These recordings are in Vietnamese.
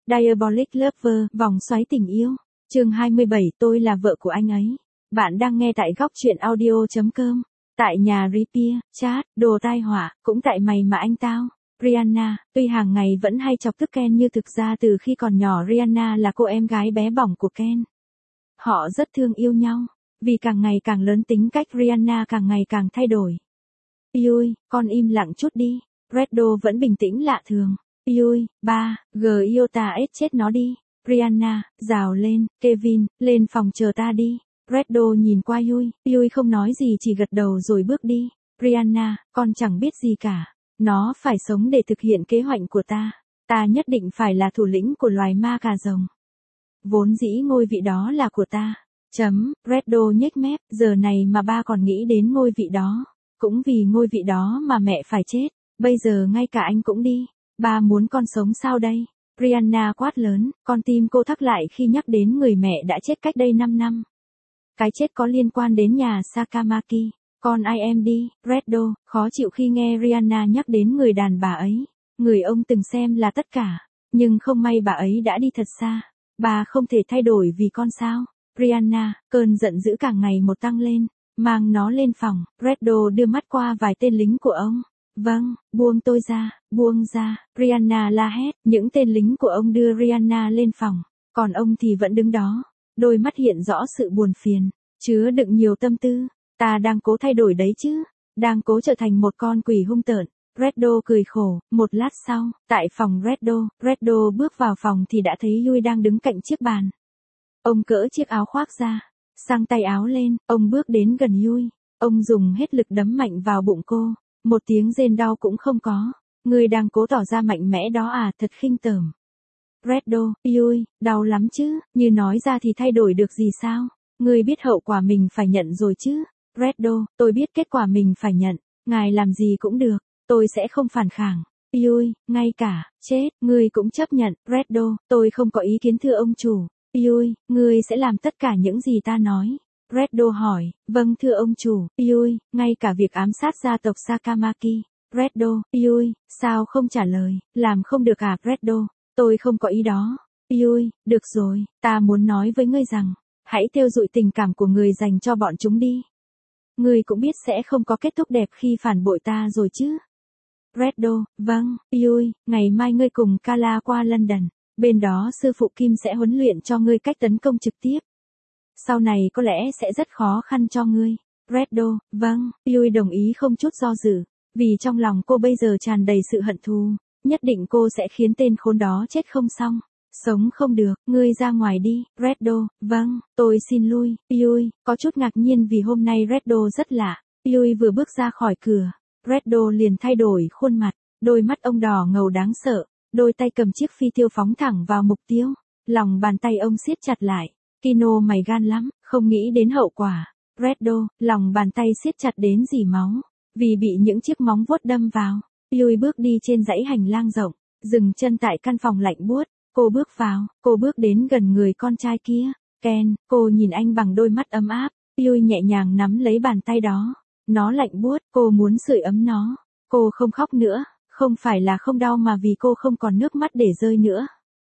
Diabolic Lover, vòng xoáy tình yêu. Chương 27, tôi là vợ của anh ấy. Bạn đang nghe tại góc truyện audio.com. Tại nhà Repair, chat, đồ tai họa, cũng tại mày mà anh tao. Rihanna, tuy hàng ngày vẫn hay chọc tức Ken nhưng thực ra từ khi còn nhỏ Rihanna là cô em gái bé bỏng của Ken. Họ rất thương yêu nhau. Vì càng ngày càng lớn tính cách Rihanna càng ngày càng thay đổi. Yui, con im lặng chút đi. Reddo vẫn bình tĩnh lạ thường. Yui, ba, Iota S chết nó đi. Rihanna, rào lên, Kevin, lên phòng chờ ta đi. Reddo nhìn qua Yui, Yui không nói gì chỉ gật đầu rồi bước đi. Rihanna, con chẳng biết gì cả. Nó phải sống để thực hiện kế hoạch của ta. Ta nhất định phải là thủ lĩnh của loài ma cà rồng. Vốn dĩ ngôi vị đó là của ta. Reddo nhếch mép, giờ này mà ba còn nghĩ đến ngôi vị đó. Cũng vì ngôi vị đó mà mẹ phải chết. Bây giờ ngay cả anh cũng đi. Ba muốn con sống sao đây? Rihanna quát lớn, con tim cô thắt lại khi nhắc đến người mẹ đã chết cách đây 5 năm. Cái chết có liên quan đến nhà Sakamaki. Con ai em đi, Reddo, khó chịu khi nghe Rihanna nhắc đến người đàn bà ấy. Người ông từng xem là tất cả. Nhưng không may bà ấy đã đi thật xa. Bà không thể thay đổi vì con sao? Rihanna, cơn giận dữ càng ngày một tăng lên. Mang nó lên phòng, Reddo đưa mắt qua vài tên lính của ông. Vâng, buông tôi ra, buông ra, Rihanna la hét, những tên lính của ông đưa Rihanna lên phòng, còn ông thì vẫn đứng đó, đôi mắt hiện rõ sự buồn phiền, chứa đựng nhiều tâm tư, ta đang cố thay đổi đấy chứ, đang cố trở thành một con quỷ hung tợn. Reddo cười khổ, một lát sau, tại phòng Reddo bước vào phòng thì đã thấy Yui đang đứng cạnh chiếc bàn. Ông cỡ chiếc áo khoác ra, sang tay áo lên, ông bước đến gần Yui, ông dùng hết lực đấm mạnh vào bụng cô. Một tiếng rên đau cũng không có. Ngươi đang cố tỏ ra mạnh mẽ đó à, thật khinh tởm. Reddo, Yui, đau lắm chứ, như nói ra thì thay đổi được gì sao? Ngươi biết hậu quả mình phải nhận rồi chứ? Reddo, tôi biết kết quả mình phải nhận. Ngài làm gì cũng được, tôi sẽ không phản kháng. Yui, ngay cả, chết, ngươi cũng chấp nhận. Reddo, tôi không có ý kiến thưa ông chủ. Yui, ngươi sẽ làm tất cả những gì ta nói. Reddo hỏi, vâng thưa ông chủ, Yui, ngay cả việc ám sát gia tộc Sakamaki. Reddo, Yui, sao không trả lời, làm không được à Reddo, tôi không có ý đó. Yui, được rồi, ta muốn nói với ngươi rằng, hãy theo dụi tình cảm của người dành cho bọn chúng đi. Ngươi cũng biết sẽ không có kết thúc đẹp khi phản bội ta rồi chứ. Reddo, vâng, Yui, ngày mai ngươi cùng Kala qua London, bên đó sư phụ Kim sẽ huấn luyện cho ngươi cách tấn công trực tiếp. Sau này có lẽ sẽ rất khó khăn cho ngươi. Reddo, vâng, Yui đồng ý không chút do dự, vì trong lòng cô bây giờ tràn đầy sự hận thù, nhất định cô sẽ khiến tên khốn đó chết không xong, sống không được, ngươi ra ngoài đi. Reddo, vâng, tôi xin lui. Yui, có chút ngạc nhiên vì hôm nay Reddo rất lạ. Yui vừa bước ra khỏi cửa, Reddo liền thay đổi khuôn mặt, đôi mắt ông đỏ ngầu đáng sợ, đôi tay cầm chiếc phi tiêu phóng thẳng vào mục tiêu, lòng bàn tay ông siết chặt lại. Kino mày gan lắm, không nghĩ đến hậu quả. Reddo, lòng bàn tay siết chặt đến rỉ máu, vì bị những chiếc móng vuốt đâm vào. Yui bước đi trên dãy hành lang rộng, dừng chân tại căn phòng lạnh buốt. Cô bước vào, cô bước đến gần người con trai kia. Ken, cô nhìn anh bằng đôi mắt ấm áp. Yui nhẹ nhàng nắm lấy bàn tay đó. Nó lạnh buốt, cô muốn sưởi ấm nó. Cô không khóc nữa, không phải là không đau mà vì cô không còn nước mắt để rơi nữa.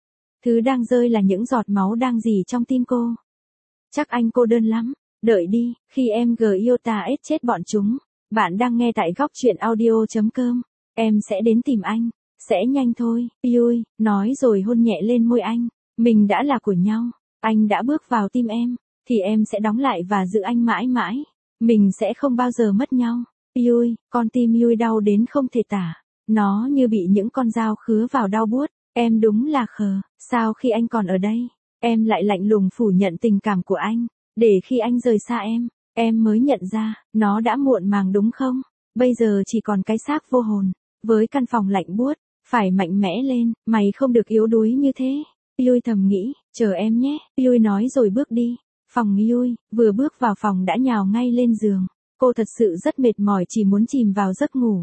Thứ đang rơi là những giọt máu đang rỉ trong tim cô. Chắc anh cô đơn lắm. Đợi đi, khi em Iota S chết bọn chúng. Bạn đang nghe tại góc truyện audio.com. Em sẽ đến tìm anh. Sẽ nhanh thôi. Yui, nói rồi hôn nhẹ lên môi anh. Mình đã là của nhau. Anh đã bước vào tim em. Thì em sẽ đóng lại và giữ anh mãi mãi. Mình sẽ không bao giờ mất nhau. Yui, con tim Yui đau đến không thể tả. Nó như bị những con dao khứa vào đau buốt. Em đúng là khờ, sao khi anh còn ở đây, em lại lạnh lùng phủ nhận tình cảm của anh, để khi anh rời xa em mới nhận ra, nó đã muộn màng đúng không? Bây giờ chỉ còn cái xác vô hồn, với căn phòng lạnh buốt, phải mạnh mẽ lên, mày không được yếu đuối như thế. Yui thầm nghĩ, chờ em nhé, Yui nói rồi bước đi. Phòng Yui, vừa bước vào phòng đã nhào ngay lên giường, cô thật sự rất mệt mỏi chỉ muốn chìm vào giấc ngủ.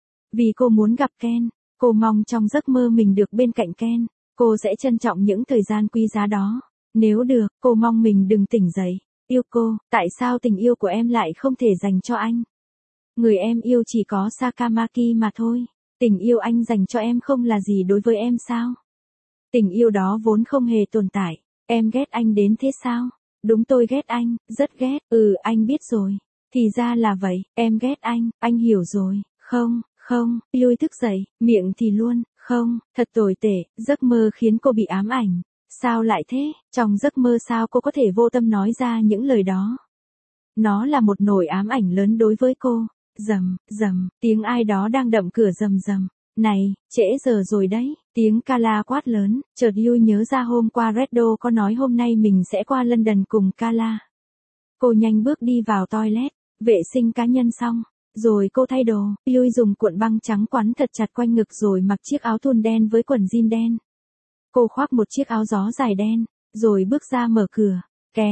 Vì cô muốn gặp Ken. Cô mong trong giấc mơ mình được bên cạnh Ken, cô sẽ trân trọng những thời gian quý giá đó. Nếu được, cô mong mình đừng tỉnh dậy. Yêu cô, tại sao tình yêu của em lại không thể dành cho anh? Người em yêu chỉ có Sakamaki mà thôi. Tình yêu anh dành cho em không là gì đối với em sao? Tình yêu đó vốn không hề tồn tại. Em ghét anh đến thế sao? Đúng, tôi ghét anh, rất ghét. Anh biết rồi. Thì ra là vậy, em ghét anh hiểu rồi. Không, Yui thức dậy, miệng thì luôn, không, thật tồi tệ, giấc mơ khiến cô bị ám ảnh. Sao lại thế? Trong giấc mơ sao cô có thể vô tâm nói ra những lời đó? Nó là một nỗi ám ảnh lớn đối với cô. Rầm, tiếng ai đó đang đập cửa rầm. Này, trễ giờ rồi đấy, tiếng Carla quát lớn, chợt Yui nhớ ra hôm qua Reddo có nói hôm nay mình sẽ qua London cùng Carla. Cô nhanh bước đi vào toilet, vệ sinh cá nhân xong, rồi cô thay đồ, Yui dùng cuộn băng trắng quắn thật chặt quanh ngực rồi mặc chiếc áo thun đen với quần jean đen. Cô khoác một chiếc áo gió dài đen, rồi bước ra mở cửa.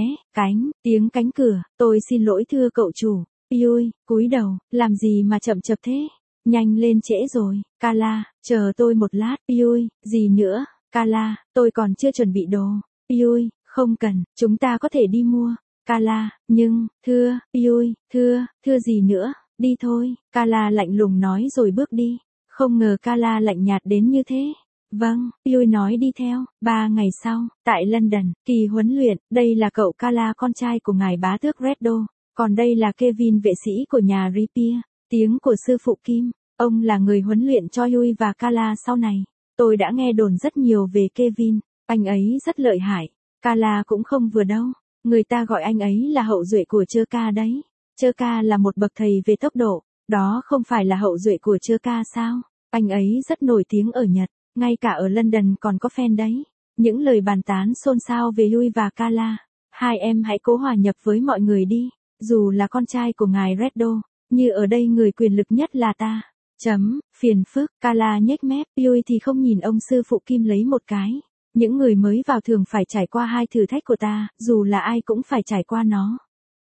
Tiếng cánh cửa, tôi xin lỗi thưa cậu chủ. Yui, cúi đầu, làm gì mà chậm chập thế? Nhanh lên trễ rồi, Carla, chờ tôi một lát. Yui, gì nữa, Carla, tôi còn chưa chuẩn bị đồ. Yui, không cần, chúng ta có thể đi mua. Carla, nhưng, thưa, Yui, thưa gì nữa, đi thôi. Carla lạnh lùng nói rồi bước đi. Không ngờ Carla lạnh nhạt đến như thế. Vâng, Yui nói đi theo. 3 ngày sau, tại London, kỳ huấn luyện, đây là cậu Carla con trai của ngài bá tước Reddo, còn đây là Kevin vệ sĩ của nhà Ripia, tiếng của sư phụ Kim, ông là người huấn luyện cho Yui và Carla sau này. Tôi đã nghe đồn rất nhiều về Kevin, anh ấy rất lợi hại, Carla cũng không vừa đâu, người ta gọi anh ấy là hậu duệ của Chơ đấy. Chơ là một bậc thầy về tốc độ, đó không phải là hậu duệ của Chơ sao? Anh ấy rất nổi tiếng ở Nhật. Ngay cả ở London còn có fan đấy. Những lời bàn tán xôn xao về Yui và Carla. Hai em hãy cố hòa nhập với mọi người đi. Dù là con trai của ngài Reddo, như ở đây người quyền lực nhất là ta. Phiền phức, Carla nhếch mép. Yui thì không nhìn ông sư phụ Kim lấy một cái. Những người mới vào thường phải trải qua 2 thử thách của ta, dù là ai cũng phải trải qua nó.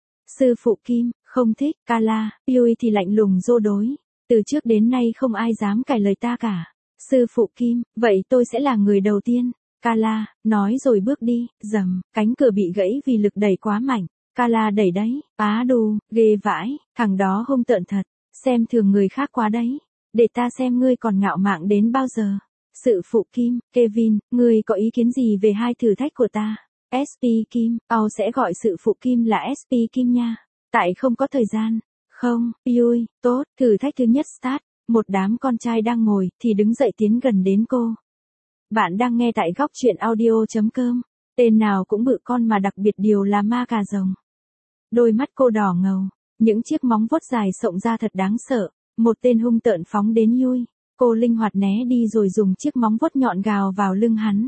Sư phụ Kim, không thích, Carla. Yui thì lạnh lùng rô đối. Từ trước đến nay không ai dám cãi lời ta cả. Sư phụ Kim, vậy tôi sẽ là người đầu tiên. Carla, nói rồi bước đi, cánh cửa bị gãy vì lực đẩy quá mạnh. Carla đẩy đấy, đù, ghê vãi, thằng đó hung tợn thật, xem thường người khác quá đấy. Để ta xem ngươi còn ngạo mạn đến bao giờ. Sư phụ Kim, Kevin, ngươi có ý kiến gì về 2 thử thách của ta? SP Kim, sẽ gọi sư phụ Kim là SP Kim nha. Tại không có thời gian. Không, Yui, tốt, thử thách thứ nhất start. Một đám con trai đang ngồi, thì đứng dậy tiến gần đến cô. Bạn đang nghe tại góc truyện audio.com. Tên nào cũng bự con mà đặc biệt điều là ma cà rồng. Đôi mắt cô đỏ ngầu, những chiếc móng vuốt dài xộng ra thật đáng sợ. Một tên hung tợn phóng đến Yui. Cô linh hoạt né đi rồi dùng chiếc móng vuốt nhọn gào vào lưng hắn.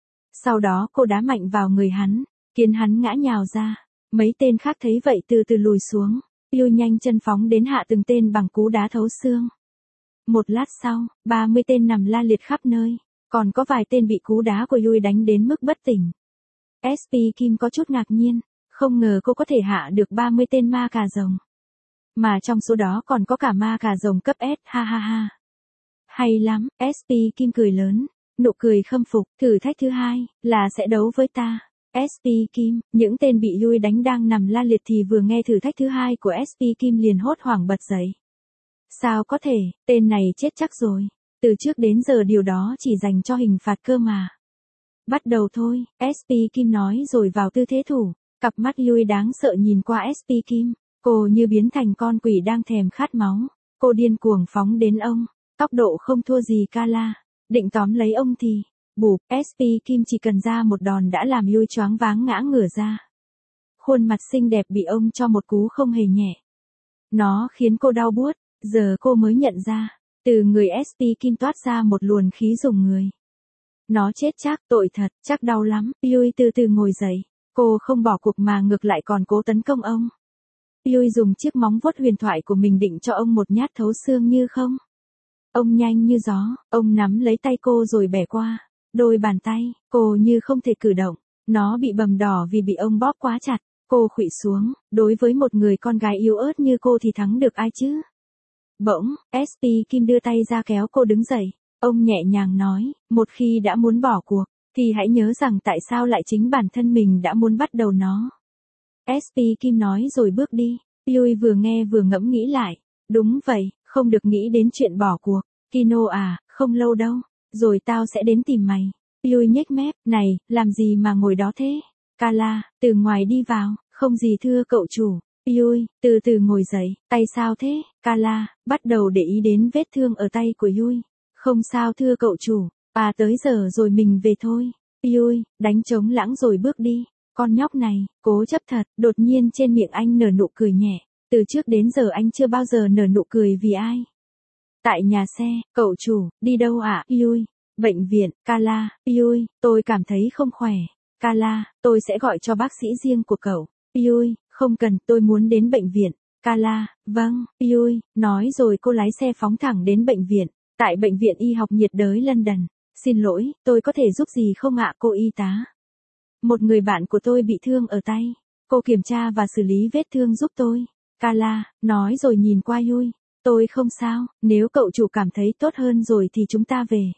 Sau đó cô đá mạnh vào người hắn, khiến hắn ngã nhào ra. Mấy tên khác thấy vậy từ từ lùi xuống. Yui nhanh chân phóng đến hạ từng tên bằng cú đá thấu xương. Một lát sau, 30 tên nằm la liệt khắp nơi, còn có vài tên bị cú đá của Yui đánh đến mức bất tỉnh. SP Kim có chút ngạc nhiên, không ngờ cô có thể hạ được 30 tên ma cà rồng. Mà trong số đó còn có cả ma cà rồng cấp S, ha ha ha. Hay lắm, SP Kim cười lớn, nụ cười khâm phục. Thử thách thứ 2 là sẽ đấu với ta. SP Kim, những tên bị Yui đánh đang nằm la liệt thì vừa nghe thử thách thứ 2 của SP Kim liền hốt hoảng bật dậy. Sao có thể, tên này chết chắc rồi. Từ trước đến giờ điều đó chỉ dành cho hình phạt cơ mà. Bắt đầu thôi, SP Kim nói rồi vào tư thế thủ. Cặp mắt Yui đáng sợ nhìn qua SP Kim. Cô như biến thành con quỷ đang thèm khát máu. Cô điên cuồng phóng đến ông. Tốc độ không thua gì Carla. Định tóm lấy ông thì, bụp, SP Kim chỉ cần ra một đòn đã làm Yui choáng váng ngã ngửa ra. Khuôn mặt xinh đẹp bị ông cho một cú không hề nhẹ. Nó khiến cô đau buốt. Giờ cô mới nhận ra, từ người SP Kim toát ra một luồng khí dùng người. Nó chết chắc, tội thật, chắc đau lắm. Yui từ từ ngồi dậy, cô không bỏ cuộc mà ngược lại còn cố tấn công ông. Yui dùng chiếc móng vuốt huyền thoại của mình định cho ông một nhát thấu xương như không. Ông nhanh như gió, ông nắm lấy tay cô rồi bẻ qua. Đôi bàn tay, cô như không thể cử động, nó bị bầm đỏ vì bị ông bóp quá chặt. Cô khuỵu xuống, đối với một người con gái yếu ớt như cô thì thắng được ai chứ? Bỗng, SP Kim đưa tay ra kéo cô đứng dậy. Ông nhẹ nhàng nói, một khi đã muốn bỏ cuộc, thì hãy nhớ rằng tại sao lại chính bản thân mình đã muốn bắt đầu nó. SP Kim nói rồi bước đi. Yui vừa nghe vừa ngẫm nghĩ lại. Đúng vậy, không được nghĩ đến chuyện bỏ cuộc. Kino à, không lâu đâu, rồi tao sẽ đến tìm mày. Yui nhếch mép, này, làm gì mà ngồi đó thế? Kala, từ ngoài đi vào, không gì thưa cậu chủ. Yui, từ từ ngồi dậy, tay sao thế? Kala, bắt đầu để ý đến vết thương ở tay của Yui. Không sao thưa cậu chủ, tới giờ rồi mình về thôi. Yui, đánh trống lãng rồi bước đi. Con nhóc này, cố chấp thật, đột nhiên trên miệng anh nở nụ cười nhẹ. Từ trước đến giờ anh chưa bao giờ nở nụ cười vì ai. Tại nhà xe, cậu chủ, đi đâu ạ? Yui, bệnh viện. Kala, Yui, tôi cảm thấy không khỏe. Kala, tôi sẽ gọi cho bác sĩ riêng của cậu. Yui, không cần, tôi muốn đến bệnh viện. Kala, vâng. Yui, nói rồi cô lái xe phóng thẳng đến bệnh viện. Tại bệnh viện y học nhiệt đới London. Xin lỗi, tôi có thể giúp gì không ạ cô y tá? Một người bạn của tôi bị thương ở tay. Cô kiểm tra và xử lý vết thương giúp tôi. Kala, nói rồi nhìn qua Yui. Tôi không sao, nếu cậu chủ cảm thấy tốt hơn rồi thì chúng ta về.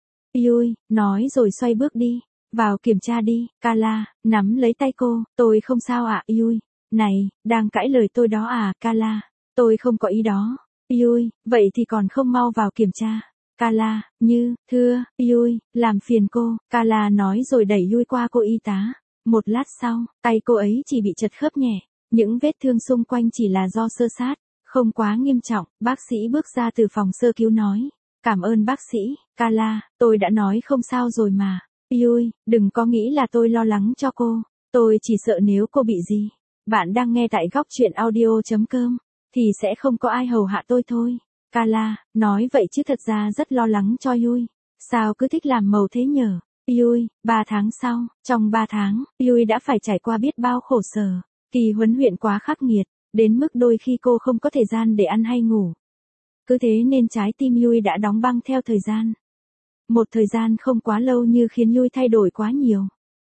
Yui, nói rồi xoay bước đi. Vào kiểm tra đi. Kala, nắm lấy tay cô. Tôi không sao ạ Yui. Này, đang cãi lời tôi đó à Kala. Tôi không có ý đó. Yui, vậy thì còn không mau vào kiểm tra. Kala, thưa, Yui, làm phiền cô. Kala nói rồi đẩy Yui qua cô y tá. Một lát sau, tay cô ấy chỉ bị chật khớp nhẹ. Những vết thương xung quanh chỉ là do xơ sát. Không quá nghiêm trọng, bác sĩ bước ra từ phòng sơ cứu nói. Cảm ơn bác sĩ. Kala, tôi đã nói không sao rồi mà. Yui, đừng có nghĩ là tôi lo lắng cho cô. Tôi chỉ sợ nếu cô bị gì. Bạn đang nghe tại góc truyện audio.com. Thì sẽ không có ai hầu hạ tôi thôi. Kala, nói vậy chứ thật ra rất lo lắng cho Yui. Sao cứ thích làm màu thế nhở? Yui, 3 tháng sau, trong 3 tháng, Yui đã phải trải qua biết bao khổ sở. Kỳ huấn luyện quá khắc nghiệt, đến mức đôi khi cô không có thời gian để ăn hay ngủ. Cứ thế nên trái tim Yui đã đóng băng theo thời gian. Một thời gian không quá lâu như khiến Yui thay đổi quá nhiều.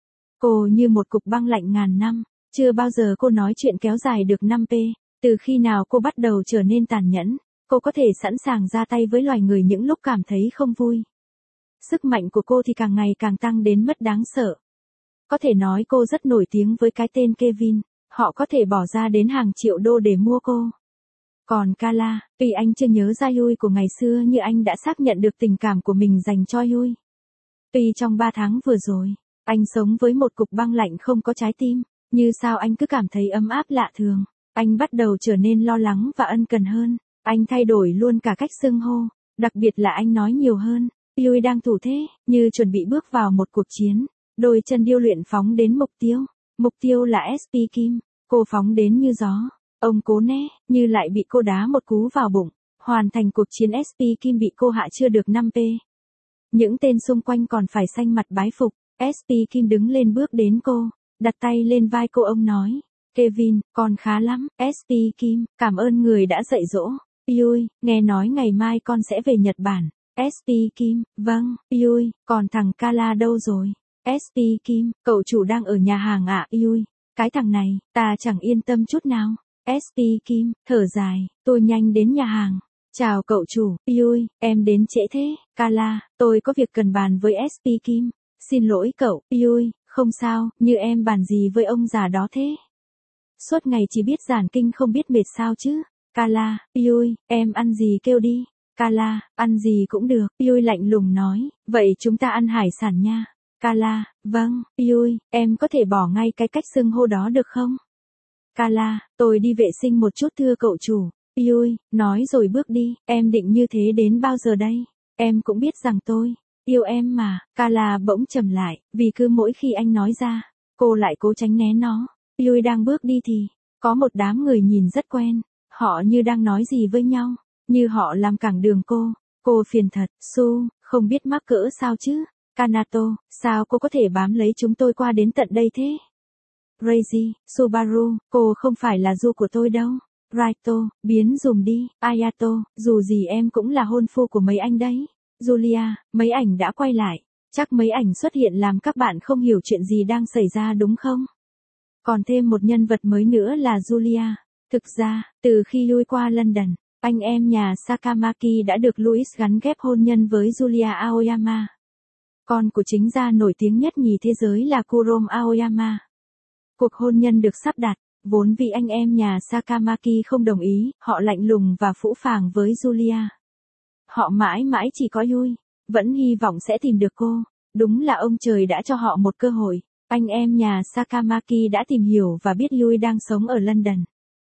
Cô như một cục băng lạnh ngàn năm, chưa bao giờ cô nói chuyện kéo dài được 5p. Từ khi nào cô bắt đầu trở nên tàn nhẫn, cô có thể sẵn sàng ra tay với loài người những lúc cảm thấy không vui. Sức mạnh của cô thì càng ngày càng tăng đến mức đáng sợ. Có thể nói cô rất nổi tiếng với cái tên Kevin, họ có thể bỏ ra đến hàng triệu đô để mua cô. Còn Kala, tuy anh chưa nhớ ra Yui của ngày xưa nhưng anh đã xác nhận được tình cảm của mình dành cho Yui. Tuy trong 3 tháng vừa rồi, anh sống với một cục băng lạnh không có trái tim, như sao anh cứ cảm thấy ấm áp lạ thường. Anh bắt đầu trở nên lo lắng và ân cần hơn. Anh thay đổi luôn cả cách xưng hô, đặc biệt là anh nói nhiều hơn. Yui đang thủ thế, như chuẩn bị bước vào một cuộc chiến. Đôi chân điêu luyện phóng đến mục tiêu. Mục tiêu là SP Kim. Cô phóng đến như gió. Ông cố né, như lại bị cô đá một cú vào bụng. Hoàn thành cuộc chiến SP Kim bị cô hạ chưa được 5p. Những tên xung quanh còn phải xanh mặt bái phục. SP Kim đứng lên bước đến cô, đặt tay lên vai cô ông nói. Kevin, con khá lắm. SP Kim, cảm ơn người đã dạy dỗ. Yui, nghe nói ngày mai con sẽ về Nhật Bản. SP Kim, vâng. Yui, còn thằng Kala đâu rồi? SP Kim, cậu chủ đang ở nhà hàng ạ Yui. Cái thằng này, ta chẳng yên tâm chút nào. SP Kim, thở dài, tôi nhanh đến nhà hàng. Chào cậu chủ. Yui, em đến trễ thế. Kala, tôi có việc cần bàn với SP Kim. Xin lỗi cậu. Yui, không sao, như em bàn gì với ông già đó thế? Suốt ngày chỉ biết giản kinh không biết mệt sao chứ. Kala, Yui, em ăn gì kêu đi. Kala, ăn gì cũng được. Yui lạnh lùng nói, vậy chúng ta ăn hải sản nha. Kala, vâng. Yui, em có thể bỏ ngay cái cách xưng hô đó được không? Kala, tôi đi vệ sinh một chút thưa cậu chủ. Yui, nói rồi bước đi, em định như thế đến bao giờ đây? Em cũng biết rằng tôi yêu em mà. Kala bỗng trầm lại, vì cứ mỗi khi anh nói ra, cô lại cố tránh né nó. Yui đang bước đi thì, có một đám người nhìn rất quen, họ như đang nói gì với nhau, như họ làm cản đường cô phiền thật. Su, không biết mắc cỡ sao chứ. Kanato, sao cô có thể bám lấy chúng tôi qua đến tận đây thế? Reiji, Subaru, cô không phải là du của tôi đâu. Raito, biến dùm đi. Ayato, dù gì em cũng là hôn phu của mấy anh đấy. Julia, mấy ảnh đã quay lại. Chắc mấy ảnh xuất hiện làm các bạn không hiểu chuyện gì đang xảy ra đúng không? Còn thêm một nhân vật mới nữa là Julia. Thực ra, từ khi lui qua London, anh em nhà Sakamaki đã được Louis gắn ghép hôn nhân với Julia Aoyama. Con của chính gia nổi tiếng nhất nhì thế giới là Kurom Aoyama. Cuộc hôn nhân được sắp đặt, vốn vì anh em nhà Sakamaki không đồng ý, họ lạnh lùng và phũ phàng với Julia. Họ mãi mãi chỉ có Yui, vẫn hy vọng sẽ tìm được cô, Đúng là ông trời đã cho họ một cơ hội. Anh em nhà Sakamaki đã tìm hiểu và biết Yui đang sống ở London.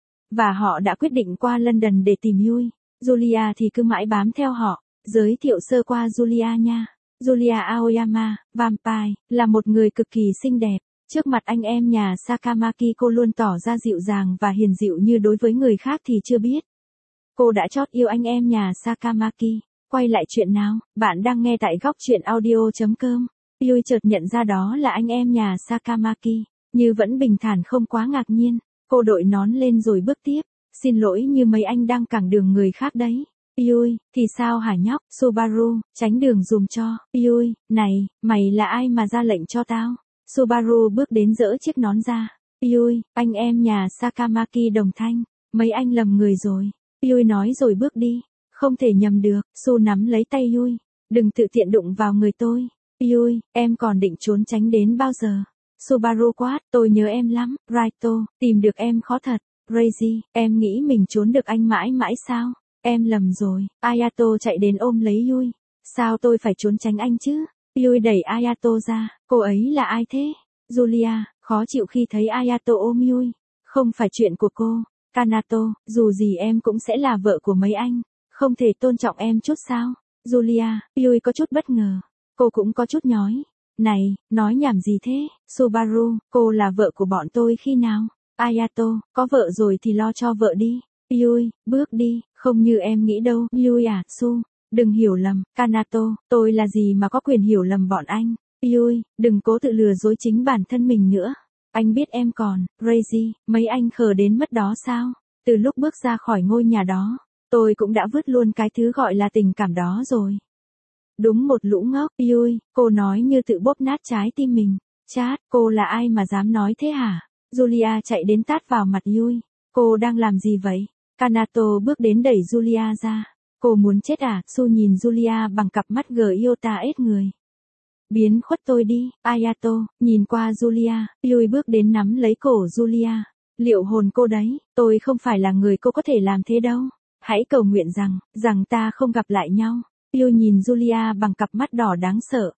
Và họ đã quyết định qua London để tìm Yui. Julia thì cứ mãi bám theo họ. Giới thiệu sơ qua Julia nha. Julia Aoyama, Vampire, là một người cực kỳ xinh đẹp. Trước mặt anh em nhà Sakamaki cô luôn tỏ ra dịu dàng và hiền dịu, như đối với người khác thì chưa biết. Cô đã chót yêu anh em nhà Sakamaki. Quay lại chuyện nào, bạn đang nghe tại góc chuyện audio.com. Yui chợt nhận ra đó là anh em nhà Sakamaki. Như vẫn bình thản không quá ngạc nhiên. Cô đội nón lên rồi bước tiếp. Xin lỗi, như mấy anh đang cản đường người khác đấy. Yui, thì sao hả nhóc? Subaru, tránh đường dùm cho. Yui, này, mày là ai mà ra lệnh cho tao? Subaru bước đến giở chiếc nón ra. Yui, anh em nhà Sakamaki đồng thanh. Mấy anh lầm người rồi. Yui nói rồi bước đi. Không thể nhầm được. Su nắm lấy tay Yui. Đừng tự tiện đụng vào người tôi. Yui, em còn định trốn tránh đến bao giờ? Subaru quát, tôi nhớ em lắm. Raito, tìm được em khó thật. Reiji, em nghĩ mình trốn được anh mãi mãi sao? Em lầm rồi. Ayato chạy đến ôm lấy Yui. Sao tôi phải trốn tránh anh chứ? Yui đẩy Ayato ra. Cô ấy là ai thế? Julia, khó chịu khi thấy Ayato ôm Yui. Không phải chuyện của cô. Kanato, dù gì em cũng sẽ là vợ của mấy anh. Không thể tôn trọng em chút sao? Julia, Yui có chút bất ngờ. Cô cũng có chút nhói. Này, nói nhảm gì thế? Subaru, cô là vợ của bọn tôi khi nào? Ayato, có vợ rồi thì lo cho vợ đi. Yui, bước đi, không như em nghĩ đâu. Yui à, Su, đừng hiểu lầm. Kanato, tôi là gì mà có quyền hiểu lầm bọn anh? Yui, đừng cố tự lừa dối chính bản thân mình nữa. Anh biết em còn. Reiji, mấy anh khờ đến mất đó sao? Từ lúc bước ra khỏi ngôi nhà đó, tôi cũng đã vứt luôn cái thứ gọi là tình cảm đó rồi. Đúng một lũ ngốc. Yui, cô nói như tự bóp nát trái tim mình. Chát, cô là ai mà dám nói thế hả? Julia chạy đến tát vào mặt Yui. Cô đang làm gì vậy? Kanato bước đến đẩy Julia ra. Cô muốn chết à? Su nhìn Julia bằng cặp mắt Gyota ết người. Biến khuất tôi đi. Ayato, nhìn qua Julia. Yui bước đến nắm lấy cổ Julia. Liệu hồn cô đấy, tôi không phải là người cô có thể làm thế đâu. Hãy cầu nguyện rằng ta không gặp lại nhau. Yui nhìn Julia bằng cặp mắt đỏ đáng sợ.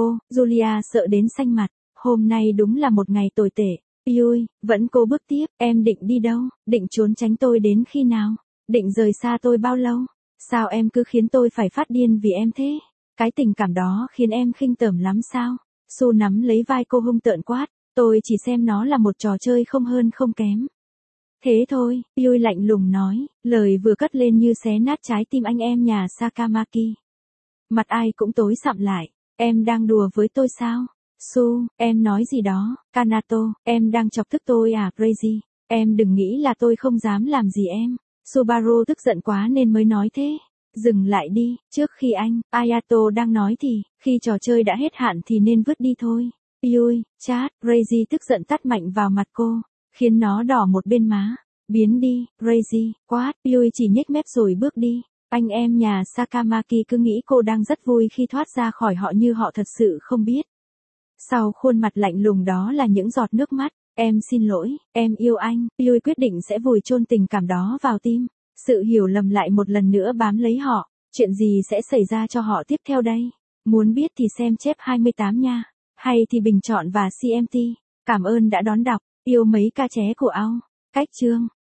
Julia sợ đến xanh mặt. Hôm nay đúng là một ngày tồi tệ. Yui, vẫn cô bước tiếp. Em định đi đâu? Định trốn tránh tôi đến khi nào? Định rời xa tôi bao lâu? Sao em cứ khiến tôi phải phát điên vì em thế? Cái tình cảm đó khiến em khinh tởm lắm sao? Su nắm lấy vai cô hung tợn quát. Tôi chỉ xem nó là một trò chơi không hơn không kém. Thế thôi, Yui lạnh lùng nói, lời vừa cất lên như xé nát trái tim anh em nhà Sakamaki. Mặt ai cũng tối sậm lại. Em đang đùa với tôi sao? Su, em nói gì đó? Kanato, em đang chọc tức tôi à? Reiji, em đừng nghĩ là tôi không dám làm gì em. Subaru tức giận quá nên mới nói thế. Dừng lại đi, trước khi anh, Ayato đang nói thì, khi trò chơi đã hết hạn thì nên vứt đi thôi. Yui, chát, Reiji tức giận tát mạnh vào mặt cô, khiến nó đỏ một bên má. Biến đi, Reiji, quát, Yui chỉ nhếch mép rồi bước đi. Anh em nhà Sakamaki cứ nghĩ cô đang rất vui khi thoát ra khỏi họ, như họ thật sự không biết. Sau khuôn mặt lạnh lùng đó là những giọt nước mắt. Em xin lỗi, em yêu anh. Yui quyết định sẽ vùi chôn tình cảm đó vào tim. Sự hiểu lầm lại một lần nữa bám lấy họ. Chuyện gì sẽ xảy ra cho họ tiếp theo đây? Muốn biết thì xem chép 28 nha. Hay thì bình chọn và CMT. Cảm ơn đã đón đọc. Yêu mấy ca ché của ao. Cách chương.